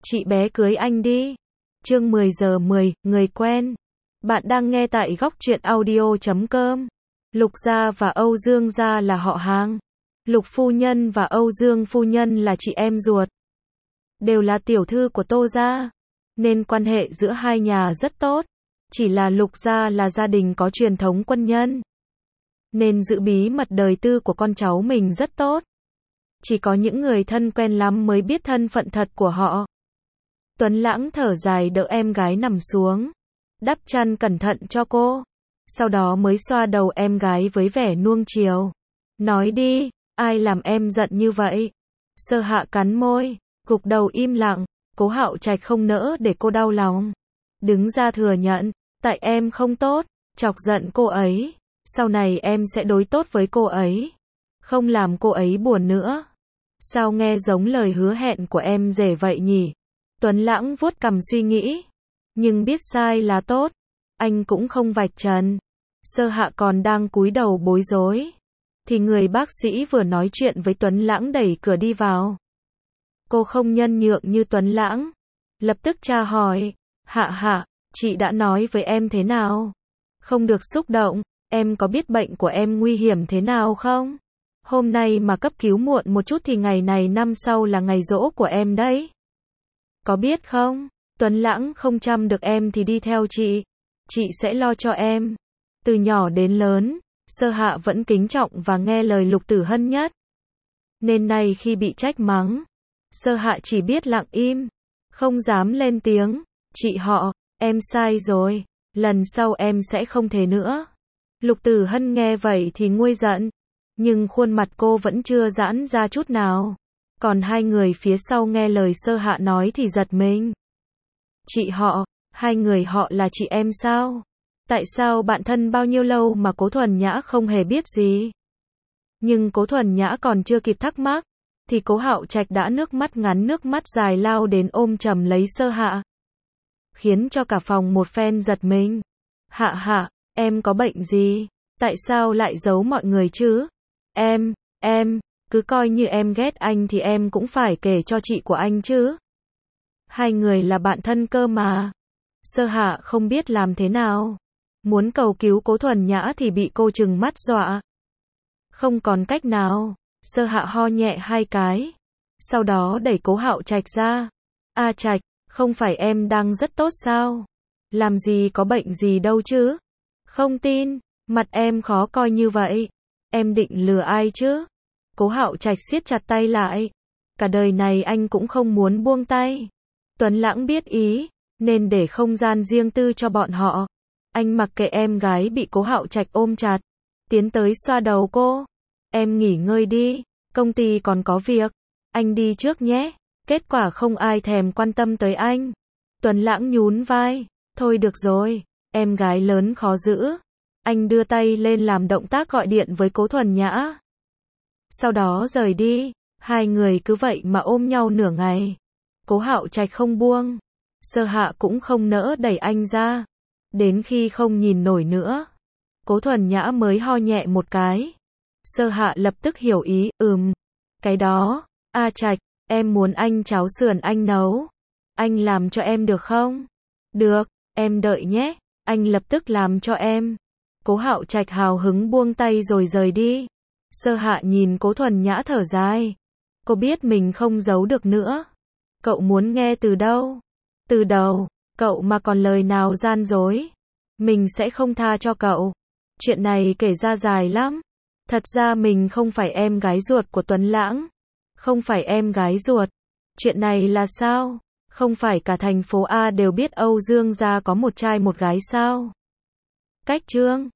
chị bé cưới anh đi. Chương 10 giờ 10, người quen. Bạn đang nghe tại góc truyện audio.com. Lục gia và Âu Dương gia là họ hàng. Lục phu nhân và Âu Dương phu nhân là chị em ruột. Đều là tiểu thư của Tô gia, nên quan hệ giữa hai nhà rất tốt. Chỉ là Lục gia là gia đình có truyền thống quân nhân, nên giữ bí mật đời tư của con cháu mình rất tốt. Chỉ có những người thân quen lắm mới biết thân phận thật của họ. Tuấn Lãng thở dài đỡ em gái nằm xuống, đắp chăn cẩn thận cho cô, sau đó mới xoa đầu em gái với vẻ nuông chiều. Nói đi, ai làm em giận như vậy? Sơ Hạ cắn môi, gục đầu im lặng. Cố Hạo Trạch không nỡ để cô đau lòng, đứng ra thừa nhận, tại em không tốt, chọc giận cô ấy, sau này em sẽ đối tốt với cô ấy, không làm cô ấy buồn nữa. Sao nghe giống lời hứa hẹn của em rể vậy nhỉ? Tuấn Lãng vuốt cằm suy nghĩ, nhưng biết sai là tốt, anh cũng không vạch trần. Sơ Hạ còn đang cúi đầu bối rối, thì người bác sĩ vừa nói chuyện với Tuấn Lãng đẩy cửa đi vào. Cô không nhân nhượng như Tuấn Lãng, lập tức tra hỏi, Hạ, chị đã nói với em thế nào? Không được xúc động, em có biết bệnh của em nguy hiểm thế nào không? Hôm nay mà cấp cứu muộn một chút thì ngày này năm sau là ngày giỗ của em đấy. Có biết không? Tuấn Lãng không chăm được em thì đi theo chị sẽ lo cho em. Từ nhỏ đến lớn, Sơ Hạ vẫn kính trọng và nghe lời Lục Tử Hân nhất. Nên nay khi bị trách mắng, Sơ Hạ chỉ biết lặng im, không dám lên tiếng. Chị họ, em sai rồi, lần sau em sẽ không thế nữa. Lục Tử Hân nghe vậy thì nguôi giận, nhưng khuôn mặt cô vẫn chưa giãn ra chút nào. Còn hai người phía sau nghe lời Sơ Hạ nói thì giật mình. Chị họ, hai người họ là chị em sao? Tại sao bạn thân bao nhiêu lâu mà Cố Thuần Nhã không hề biết gì? Nhưng Cố Thuần Nhã còn chưa kịp thắc mắc, thì Cố Hạo Trạch đã nước mắt ngắn nước mắt dài lao đến ôm chầm lấy Sơ Hạ, khiến cho cả phòng một phen giật mình. Hạ, em có bệnh gì? Tại sao lại giấu mọi người chứ? Em, cứ coi như em ghét anh thì em cũng phải kể cho chị của anh chứ. Hai người là bạn thân cơ mà. Sơ Hạ không biết làm thế nào. Muốn cầu cứu Cố Thuần Nhã thì bị cô trừng mắt dọa. Không còn cách nào, Sơ Hạ ho nhẹ hai cái, sau đó đẩy Cố Hạo Trạch ra. A Trạch, không phải em đang rất tốt sao? Làm gì có bệnh gì đâu chứ? Không tin, mặt em khó coi như vậy. Em định lừa ai chứ? Cố Hạo Trạch siết chặt tay lại. Cả đời này anh cũng không muốn buông tay. Tuấn Lãng biết ý, nên để không gian riêng tư cho bọn họ. Anh mặc kệ em gái bị Cố Hạo Trạch ôm chặt, tiến tới xoa đầu cô. Em nghỉ ngơi đi, công ty còn có việc. Anh đi trước nhé. Kết quả không ai thèm quan tâm tới anh. Tuấn Lãng nhún vai. Thôi được rồi, em gái lớn khó giữ. Anh đưa tay lên làm động tác gọi điện với Cố Thuần Nhã. Sau đó rời đi. Hai người cứ vậy mà ôm nhau nửa ngày. Cố Hạo Trạch không buông. Sơ Hạ cũng không nỡ đẩy anh ra. Đến khi không nhìn nổi nữa, Cố Thuần Nhã mới ho nhẹ một cái. Sơ Hạ lập tức hiểu ý, cái đó, A Trạch, em muốn anh cháo sườn anh nấu. Anh làm cho em được không? Được, em đợi nhé, anh lập tức làm cho em. Cố Hạo Trạch hào hứng buông tay rồi rời đi. Sơ Hạ nhìn Cố Thuần Nhã thở dài. Cô biết mình không giấu được nữa. Cậu muốn nghe từ đâu? Từ đầu, cậu mà còn lời nào gian dối, mình sẽ không tha cho cậu. Chuyện này kể ra dài lắm. Thật ra mình không phải em gái ruột của Tuấn Lãng. Không phải em gái ruột. Chuyện này là sao? Không phải cả thành phố A đều biết Âu Dương gia có một trai một gái sao? Cách chương